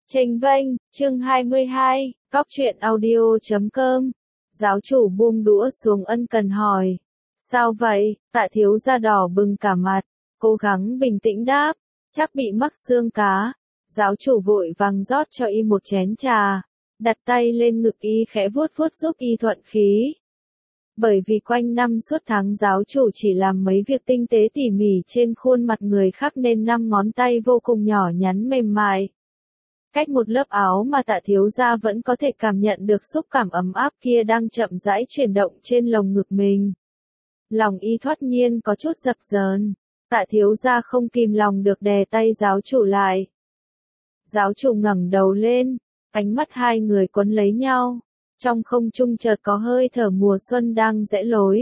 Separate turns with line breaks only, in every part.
Chênh vênh, chương 22, Cóc truyện audio.com. Giáo chủ buông đũa xuống ân cần hỏi. Sao vậy? Tạ thiếu gia đỏ bừng cả mặt, cố gắng bình tĩnh đáp. Chắc bị mắc xương cá. Giáo chủ vội vàng rót cho y một chén trà, đặt tay lên ngực y khẽ vuốt vuốt giúp y thuận khí. Bởi vì quanh năm suốt tháng giáo chủ chỉ làm mấy việc tinh tế tỉ mỉ trên khuôn mặt người khác nên năm ngón tay vô cùng nhỏ nhắn mềm mại. Cách một lớp áo mà Tạ thiếu gia vẫn có thể cảm nhận được xúc cảm ấm áp kia đang chậm rãi chuyển động trên lồng ngực mình. Lòng y thoát nhiên có chút dập dờn. Tạ thiếu gia không kìm lòng được đè tay giáo chủ lại. Giáo chủ ngẩng đầu lên, ánh mắt hai người quấn lấy nhau. Trong không trung chợt có hơi thở mùa xuân đang rẽ lối.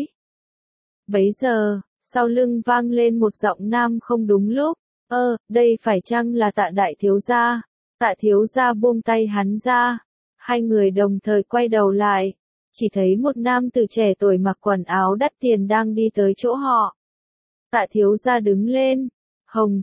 Bấy giờ, sau lưng vang lên một giọng nam không đúng lúc. Đây phải chăng là Tạ đại thiếu gia? Tạ thiếu gia buông tay hắn ra. Hai người đồng thời quay đầu lại. Chỉ thấy một nam tử trẻ tuổi mặc quần áo đắt tiền đang đi tới chỗ họ. Tạ thiếu gia đứng lên. Hồng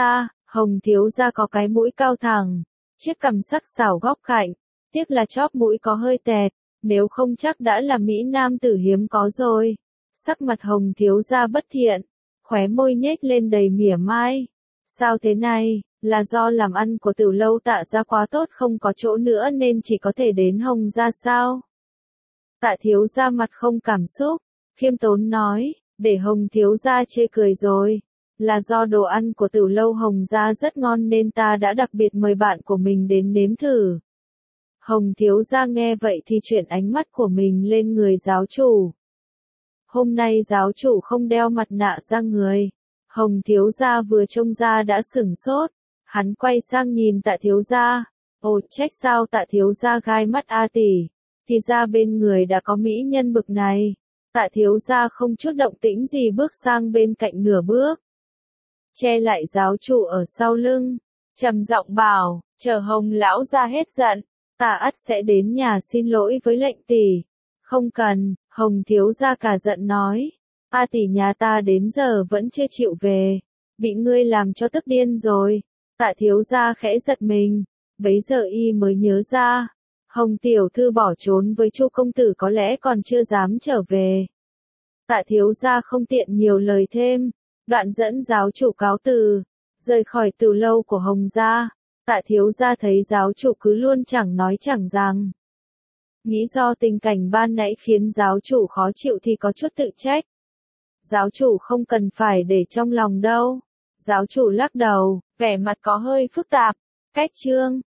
thiếu gia có cái mũi cao thẳng. Chiếc cằm sắc sảo góc cạnh. Tiếc là chóp mũi có hơi tẹt. Nếu không chắc đã là mỹ nam tử hiếm có rồi. Sắc mặt Hồng thiếu gia bất thiện. Khóe môi nhếch lên đầy mỉa mai. Sao thế này? Là do làm ăn của Tử lâu Tạ gia quá tốt không có chỗ nữa nên chỉ có thể đến Hồng gia sao? Tạ thiếu gia mặt không cảm xúc, khiêm tốn nói, để Hồng thiếu gia chê cười rồi. Là do đồ ăn của Tử lâu Hồng gia rất ngon nên ta đã đặc biệt mời bạn của mình đến nếm thử. Hồng thiếu gia nghe vậy thì chuyển ánh mắt của mình lên người giáo chủ. Hôm nay giáo chủ không đeo mặt nạ ra người. Hồng thiếu gia vừa trông ra đã sửng sốt. Hắn quay sang nhìn Tạ thiếu gia. Ồ, trách sao Tạ thiếu gia gai mắt a tỷ. Thì ra bên người đã có mỹ nhân bực này. Tạ thiếu gia không chút động tĩnh gì bước sang bên cạnh nửa bước. Che lại giáo chủ ở sau lưng. Trầm giọng bảo, chờ Hồng lão gia hết giận. Ta ắt sẽ đến nhà xin lỗi với lệnh tỷ. Không cần, Hồng thiếu gia cả giận nói. A tỷ nhà ta đến giờ vẫn chưa chịu về. Bị ngươi làm cho tức điên rồi. Tạ thiếu gia khẽ giật mình. Bấy giờ y mới nhớ ra. Hồng tiểu thư bỏ trốn với Chu công tử có lẽ còn chưa dám trở về. Tạ thiếu gia không tiện nhiều lời thêm. Đoạn dẫn giáo chủ cáo từ. Rời khỏi Tử lâu của Hồng gia. Tạ thiếu gia thấy giáo chủ cứ luôn chẳng nói chẳng rằng. Nghĩ do tình cảnh ban nãy khiến giáo chủ khó chịu thì có chút tự trách. Giáo chủ không cần phải để trong lòng đâu. Giáo chủ lắc đầu, vẻ mặt có hơi phức tạp. Cách chương